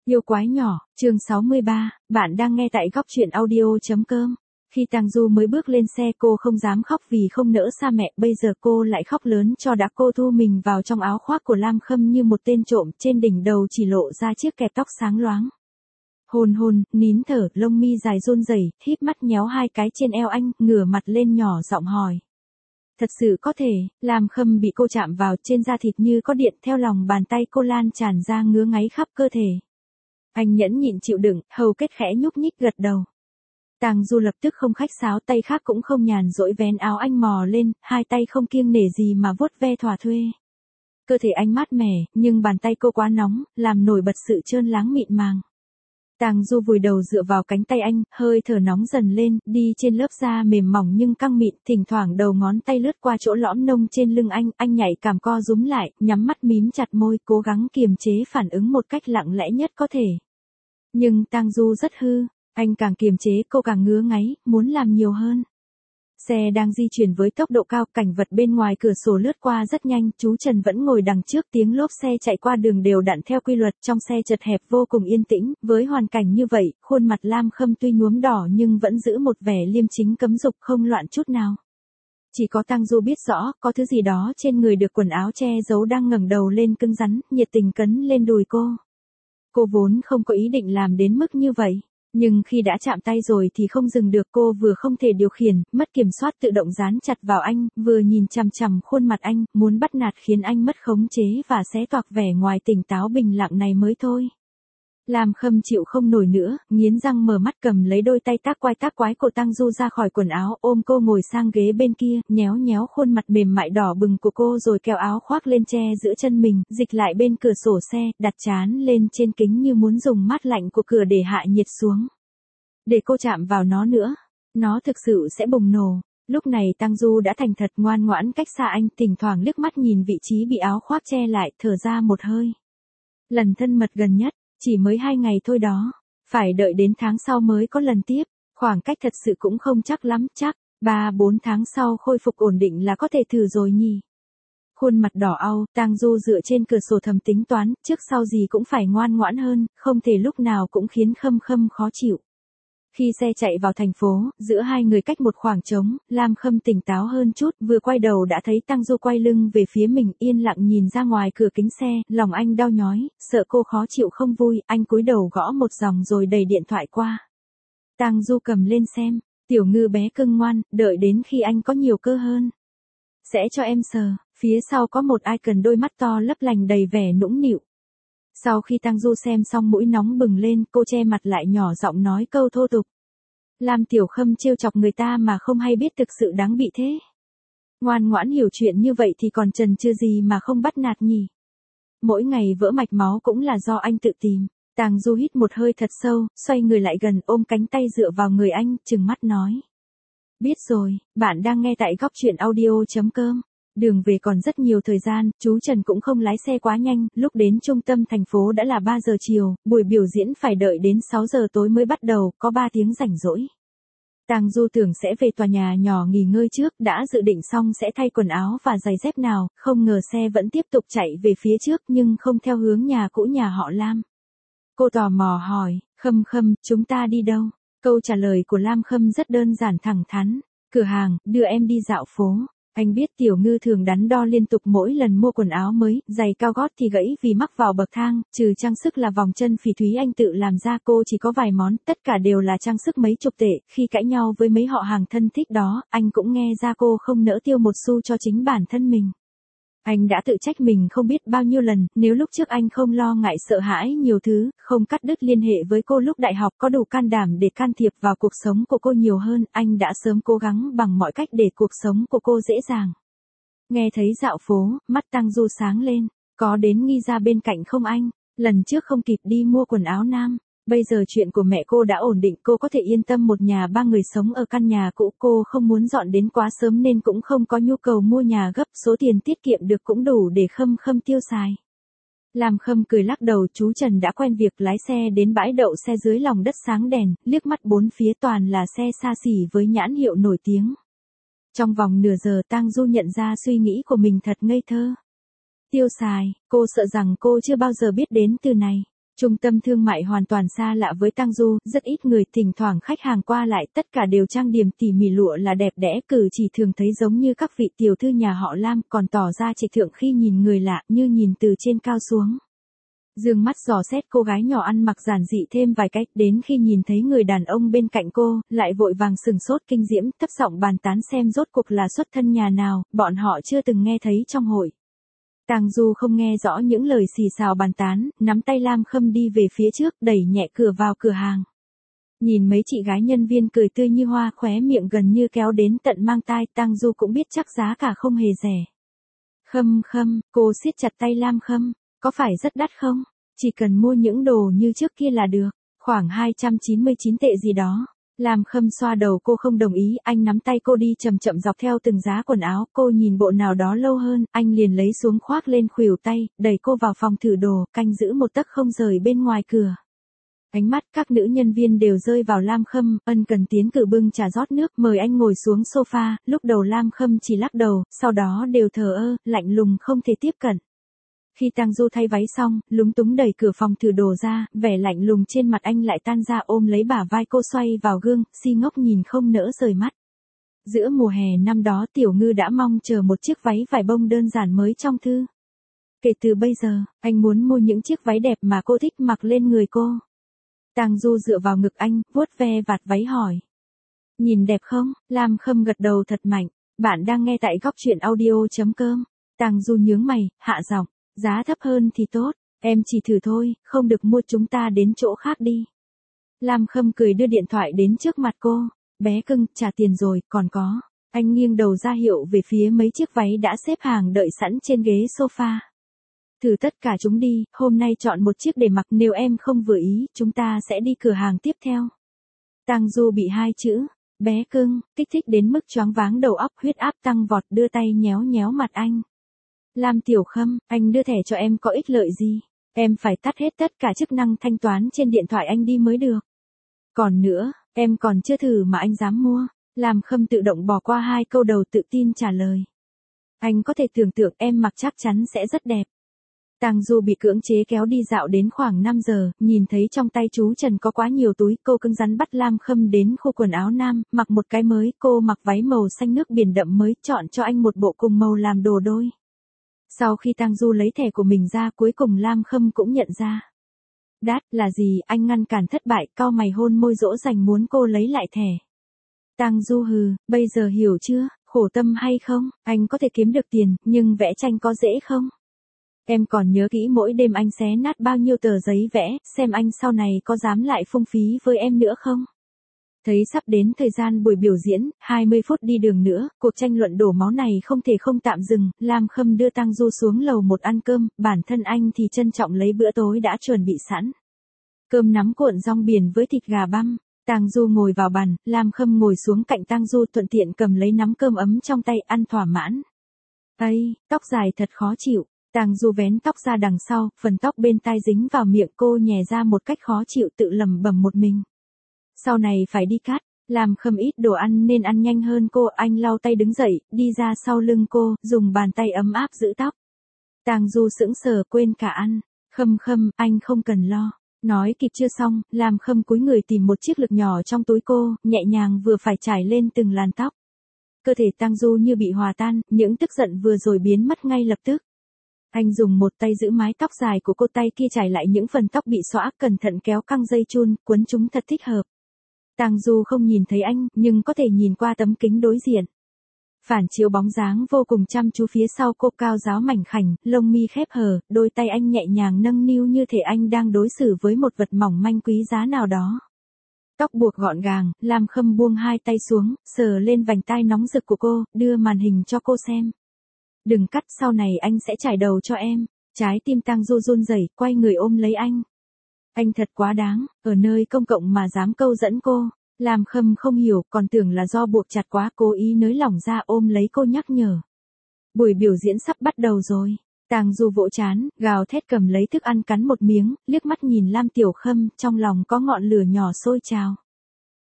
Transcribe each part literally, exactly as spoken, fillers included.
Yêu quái nhỏ, chương sáu mươi ba, bạn đang nghe tại góc truyện audio.com. Khi Tang Du mới bước lên xe cô không dám khóc vì không nỡ xa mẹ, bây giờ cô lại khóc lớn cho đã. Cô thu mình vào trong áo khoác của Lam Khâm như một tên trộm, trên đỉnh đầu chỉ lộ ra chiếc kẹp tóc sáng loáng. Hồn hồn, nín thở, lông mi dài run rẩy, híp mắt nhéo hai cái trên eo anh, ngửa mặt lên nhỏ giọng hỏi. Thật sự có thể, Lam Khâm bị cô chạm vào, trên da thịt như có điện, theo lòng bàn tay cô lan tràn ra ngứa ngáy khắp cơ thể. Anh nhẫn nhịn chịu đựng, hầu kết khẽ nhúc nhích gật đầu. Tang Du lập tức không khách sáo, tay khác cũng không nhàn rỗi vén áo anh mò lên, hai tay không kiêng nể gì mà vuốt ve thỏa thuê. Cơ thể anh mát mẻ, nhưng bàn tay cô quá nóng, làm nổi bật sự trơn láng mịn màng. Tang Du vùi đầu dựa vào cánh tay anh, hơi thở nóng dần lên, đi trên lớp da mềm mỏng nhưng căng mịn, thỉnh thoảng đầu ngón tay lướt qua chỗ lõm nông trên lưng anh, anh nhạy cảm co rúm lại, nhắm mắt mím chặt môi, cố gắng kiềm chế phản ứng một cách lặng lẽ nhất có thể. Nhưng Tang Du rất hư, anh càng kiềm chế cô càng ngứa ngáy, muốn làm nhiều hơn. Xe đang di chuyển với tốc độ cao, cảnh vật bên ngoài cửa sổ lướt qua rất nhanh, chú Trần vẫn ngồi đằng trước, tiếng lốp xe chạy qua đường đều đặn theo quy luật, trong xe chật hẹp vô cùng yên tĩnh, với hoàn cảnh như vậy, khuôn mặt Lam Khâm tuy nhuốm đỏ nhưng vẫn giữ một vẻ liêm chính cấm dục không loạn chút nào. Chỉ có Tang Du biết rõ, có thứ gì đó trên người được quần áo che giấu đang ngẩng đầu lên cứng rắn, nhiệt tình cấn lên đùi cô. Cô vốn không có ý định làm đến mức như vậy. Nhưng khi đã chạm tay rồi thì không dừng được, cô vừa không thể điều khiển, mất kiểm soát tự động dán chặt vào anh, vừa nhìn chằm chằm khuôn mặt anh, muốn bắt nạt khiến anh mất khống chế và xé toạc vẻ ngoài tỉnh táo bình lặng này mới thôi. Lam Khâm chịu không nổi nữa, nghiến răng mở mắt cầm lấy đôi tay tác quái tác quái của Tang Du ra khỏi quần áo, ôm cô ngồi sang ghế bên kia, nhéo nhéo khuôn mặt mềm mại đỏ bừng của cô rồi kéo áo khoác lên che giữa chân mình, dịch lại bên cửa sổ xe, đặt trán lên trên kính như muốn dùng mát lạnh của cửa để hạ nhiệt xuống. Để cô chạm vào nó nữa, nó thực sự sẽ bùng nổ. Lúc này Tang Du đã thành thật ngoan ngoãn cách xa anh, thỉnh thoảng liếc mắt nhìn vị trí bị áo khoác che lại, thở ra một hơi. Lần thân mật gần nhất, chỉ mới hai ngày thôi đó, phải đợi đến tháng sau mới có lần tiếp, khoảng cách thật sự cũng không chắc lắm, chắc, ba bốn tháng sau khôi phục ổn định là có thể thử rồi nhỉ. Khuôn mặt đỏ au, Tang Du dựa trên cửa sổ thầm tính toán, trước sau gì cũng phải ngoan ngoãn hơn, không thể lúc nào cũng khiến Khâm Khâm khó chịu. Khi xe chạy vào thành phố, giữa hai người cách một khoảng trống, Lam Khâm tỉnh táo hơn chút, vừa quay đầu đã thấy Tang Du quay lưng về phía mình, yên lặng nhìn ra ngoài cửa kính xe, lòng anh đau nhói, sợ cô khó chịu không vui, anh cúi đầu gõ một dòng rồi đẩy điện thoại qua. Tang Du cầm lên xem, tiểu ngư bé cưng ngoan, đợi đến khi anh có nhiều cơ hơn. Sẽ cho em sờ, phía sau có một icon đôi mắt to lấp lành đầy vẻ nũng nịu. Sau khi Tang Du xem xong mũi nóng bừng lên, cô che mặt lại nhỏ giọng nói câu thô tục. Lam Tiểu Khâm trêu chọc người ta mà không hay biết thực sự đáng bị thế. Ngoan ngoãn hiểu chuyện như vậy thì còn chần chừ gì mà không bắt nạt nhỉ. Mỗi ngày vỡ mạch máu cũng là do anh tự tìm. Tang Du hít một hơi thật sâu, xoay người lại gần ôm cánh tay dựa vào người anh, trừng mắt nói. Biết rồi, bạn đang nghe tại góc truyện audio.com. Đường về còn rất nhiều thời gian, chú Trần cũng không lái xe quá nhanh, lúc đến trung tâm thành phố đã là ba giờ chiều, buổi biểu diễn phải đợi đến sáu giờ tối mới bắt đầu, có ba tiếng rảnh rỗi. Tang Du tưởng sẽ về tòa nhà nhỏ nghỉ ngơi trước, đã dự định xong sẽ thay quần áo và giày dép nào, không ngờ xe vẫn tiếp tục chạy về phía trước nhưng không theo hướng nhà cũ nhà họ Lam. Cô tò mò hỏi, Khâm Khâm, chúng ta đi đâu? Câu trả lời của Lam Khâm rất đơn giản thẳng thắn, cửa hàng, đưa em đi dạo phố. Anh biết Tiểu Ngư thường đắn đo liên tục mỗi lần mua quần áo mới, giày cao gót thì gãy vì mắc vào bậc thang, trừ trang sức là vòng chân phỉ thúy anh tự làm ra, cô chỉ có vài món, tất cả đều là trang sức mấy chục tệ, khi cãi nhau với mấy họ hàng thân thích đó, anh cũng nghe ra cô không nỡ tiêu một xu cho chính bản thân mình. Anh đã tự trách mình không biết bao nhiêu lần, nếu lúc trước anh không lo ngại sợ hãi nhiều thứ, không cắt đứt liên hệ với cô lúc đại học, có đủ can đảm để can thiệp vào cuộc sống của cô nhiều hơn, anh đã sớm cố gắng bằng mọi cách để cuộc sống của cô dễ dàng. Nghe thấy dạo phố, mắt Tang Du sáng lên, có đến nghi ra bên cạnh không anh? Lần trước không kịp đi mua quần áo nam. Bây giờ chuyện của mẹ cô đã ổn định, cô có thể yên tâm một nhà ba người sống ở căn nhà cũ, cô không muốn dọn đến quá sớm nên cũng không có nhu cầu mua nhà gấp, số tiền tiết kiệm được cũng đủ để Khâm Khâm tiêu xài. Lam Khâm cười lắc đầu, chú Trần đã quen việc lái xe đến bãi đậu xe dưới lòng đất sáng đèn, liếc mắt bốn phía toàn là xe xa xỉ với nhãn hiệu nổi tiếng. Trong vòng nửa giờ Tang Du nhận ra suy nghĩ của mình thật ngây thơ. Tiêu xài, cô sợ rằng cô chưa bao giờ biết đến từ này. Trung tâm thương mại hoàn toàn xa lạ với Tang Du, rất ít người, thỉnh thoảng khách hàng qua lại, tất cả đều trang điểm tỉ mỉ, lụa là đẹp đẽ, cử chỉ thường thấy giống như các vị tiểu thư nhà họ Lam, còn tỏ ra trịch thượng khi nhìn người lạ, như nhìn từ trên cao xuống. Dương mắt dò xét cô gái nhỏ ăn mặc giản dị thêm vài cách, đến khi nhìn thấy người đàn ông bên cạnh cô, lại vội vàng sừng sốt kinh diễm, thấp giọng bàn tán xem rốt cuộc là xuất thân nhà nào, bọn họ chưa từng nghe thấy trong hội. Tang Du không nghe rõ những lời xì xào bàn tán, nắm tay Lam Khâm đi về phía trước, đẩy nhẹ cửa vào cửa hàng. Nhìn mấy chị gái nhân viên cười tươi như hoa, khóe miệng gần như kéo đến tận mang tai, Tang Du cũng biết chắc giá cả không hề rẻ. Khâm Khâm, cô siết chặt tay Lam Khâm, có phải rất đắt không? Chỉ cần mua những đồ như trước kia là được, khoảng hai trăm chín mươi chín tệ gì đó. Lam Khâm xoa đầu cô không đồng ý, anh nắm tay cô đi chậm chậm dọc theo từng giá quần áo, cô nhìn bộ nào đó lâu hơn, anh liền lấy xuống khoác lên khuỷu tay, đẩy cô vào phòng thử đồ, canh giữ một tấc không rời bên ngoài cửa. Ánh mắt các nữ nhân viên đều rơi vào Lam Khâm, ân cần tiến cử bưng trà rót nước, mời anh ngồi xuống sofa, lúc đầu Lam Khâm chỉ lắc đầu, sau đó đều thờ ơ, lạnh lùng không thể tiếp cận. Khi Tang Du thay váy xong, lúng túng đẩy cửa phòng thử đồ ra, vẻ lạnh lùng trên mặt anh lại tan ra, ôm lấy bả vai cô xoay vào gương, si ngốc nhìn không nỡ rời mắt. Giữa mùa hè năm đó Tiểu Ngư đã mong chờ một chiếc váy vải bông đơn giản mới trong thư. Kể từ bây giờ, anh muốn mua những chiếc váy đẹp mà cô thích mặc lên người cô. Tang Du dựa vào ngực anh, vuốt ve vạt váy hỏi. Nhìn đẹp không? Lam Khâm gật đầu thật mạnh. Bạn đang nghe tại góc truyện audio chấm com. Tang Du nhướng mày, hạ giọng. Giá thấp hơn thì tốt, em chỉ thử thôi, không được mua, chúng ta đến chỗ khác đi. Lam Khâm cười đưa điện thoại đến trước mặt cô. Bé cưng, trả tiền rồi, còn có. Anh nghiêng đầu ra hiệu về phía mấy chiếc váy đã xếp hàng đợi sẵn trên ghế sofa. Thử tất cả chúng đi, hôm nay chọn một chiếc để mặc, nếu em không vừa ý, chúng ta sẽ đi cửa hàng tiếp theo. Tang Du bị hai chữ, bé cưng, kích thích đến mức choáng váng đầu óc, huyết áp tăng vọt, đưa tay nhéo nhéo mặt anh. Lam Tiểu Khâm, anh đưa thẻ cho em có ích lợi gì? Em phải tắt hết tất cả chức năng thanh toán trên điện thoại anh đi mới được. Còn nữa, em còn chưa thử mà anh dám mua. Lam Khâm tự động bỏ qua hai câu đầu, tự tin trả lời. Anh có thể tưởng tượng em mặc chắc chắn sẽ rất đẹp. Tang Du bị cưỡng chế kéo đi dạo đến khoảng năm giờ, nhìn thấy trong tay chú Trần có quá nhiều túi, cô cứng rắn bắt Lam Khâm đến khu quần áo nam, mặc một cái mới, cô mặc váy màu xanh nước biển đậm mới, chọn cho anh một bộ cùng màu làm đồ đôi. Sau khi Tang Du lấy thẻ của mình ra, cuối cùng Lam Khâm cũng nhận ra. Đát, là gì? Anh ngăn cản thất bại, cau mày hôn môi dỗ dành muốn cô lấy lại thẻ. Tang Du hừ, bây giờ hiểu chưa, khổ tâm hay không? Anh có thể kiếm được tiền, nhưng vẽ tranh có dễ không? Em còn nhớ kỹ mỗi đêm anh xé nát bao nhiêu tờ giấy vẽ, xem anh sau này có dám lại phung phí với em nữa không? Thấy sắp đến thời gian buổi biểu diễn, hai mươi phút đi đường nữa, cuộc tranh luận đổ máu này không thể không tạm dừng, Lam Khâm đưa Tang Du xuống lầu một ăn cơm, bản thân anh thì trân trọng lấy bữa tối đã chuẩn bị sẵn. Cơm nắm cuộn rong biển với thịt gà băm, Tang Du ngồi vào bàn, Lam Khâm ngồi xuống cạnh Tang Du thuận tiện cầm lấy nắm cơm ấm trong tay ăn thỏa mãn. Ây, tóc dài thật khó chịu. Tang Du vén tóc ra đằng sau, phần tóc bên tai dính vào miệng cô nhè ra một cách khó chịu, tự lẩm bẩm một mình. Sau này phải đi cắt, Lam Khâm ít đồ ăn nên ăn nhanh hơn cô, anh lau tay đứng dậy, đi ra sau lưng cô, dùng bàn tay ấm áp giữ tóc. Tang Du sững sờ quên cả ăn, Khâm Khâm, anh không cần lo. Nói kịp chưa xong, Lam Khâm cúi người tìm một chiếc lược nhỏ trong túi cô, nhẹ nhàng vừa phải trải lên từng làn tóc. Cơ thể Tang Du như bị hòa tan, những tức giận vừa rồi biến mất ngay lập tức. Anh dùng một tay giữ mái tóc dài của cô, tay kia trải lại những phần tóc bị xõa, cẩn thận kéo căng dây chun, quấn chúng thật thích hợp. Tang Du không nhìn thấy anh, nhưng có thể nhìn qua tấm kính đối diện. Phản chiếu bóng dáng vô cùng chăm chú phía sau cô, cao ráo mảnh khảnh, lông mi khép hờ, đôi tay anh nhẹ nhàng nâng niu như thể anh đang đối xử với một vật mỏng manh quý giá nào đó. Tóc buộc gọn gàng, Lam Khâm buông hai tay xuống, sờ lên vành tai nóng rực của cô, đưa màn hình cho cô xem. Đừng cắt, sau này anh sẽ chải đầu cho em. Trái tim Tang Du run rẩy, quay người ôm lấy anh. Anh thật quá đáng, ở nơi công cộng mà dám câu dẫn cô. Lam Khâm không hiểu, còn tưởng là do buộc chặt quá, cố ý nới lỏng ra ôm lấy cô nhắc nhở. Buổi biểu diễn sắp bắt đầu rồi. Tang Du vỗ trán, gào thét cầm lấy thức ăn cắn một miếng, liếc mắt nhìn Lam Tiểu Khâm, trong lòng có ngọn lửa nhỏ sôi trào.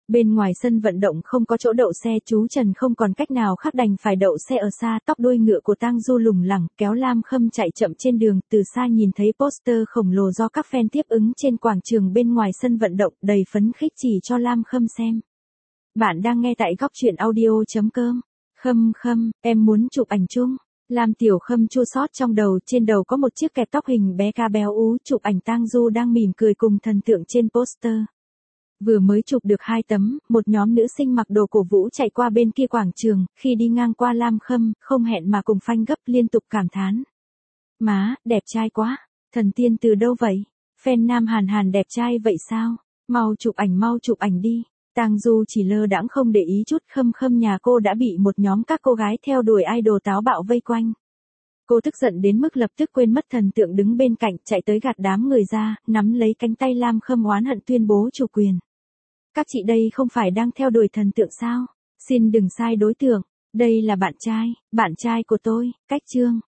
Bên ngoài sân vận động không có chỗ đậu xe, chú Trần không còn cách nào khác đành phải đậu xe ở xa. Tóc đuôi ngựa của Tang Du lủng lẳng kéo Lam Khâm chạy chậm trên đường, từ xa nhìn thấy poster khổng lồ do các fan tiếp ứng trên quảng trường bên ngoài sân vận động, đầy phấn khích chỉ cho Lam Khâm xem. Bạn đang nghe tại góc truyện audio.com. Khâm Khâm, em muốn chụp ảnh chung. Lam Tiểu Khâm chua xót trong đầu, trên đầu có một chiếc kẹp tóc hình bé ca béo ú, chụp ảnh Tang Du đang mỉm cười cùng thần tượng trên poster. Vừa mới chụp được hai tấm, một nhóm nữ sinh mặc đồ cổ vũ chạy qua bên kia quảng trường, khi đi ngang qua Lam Khâm, không hẹn mà cùng phanh gấp liên tục cảm thán. Má, đẹp trai quá, thần tiên từ đâu vậy? Fan nam Hàn Hàn đẹp trai vậy sao? Mau chụp ảnh mau chụp ảnh đi. Tang Du chỉ lơ đãng không để ý chút. Khâm Khâm nhà cô đã bị một nhóm các cô gái theo đuổi idol táo bạo vây quanh. Cô tức giận đến mức lập tức quên mất thần tượng đứng bên cạnh, chạy tới gạt đám người ra, nắm lấy cánh tay Lam Khâm oán hận tuyên bố chủ quyền. Các chị đây không phải đang theo đuổi thần tượng sao? Xin đừng sai đối tượng, đây là bạn trai, bạn trai của tôi. Cách chương.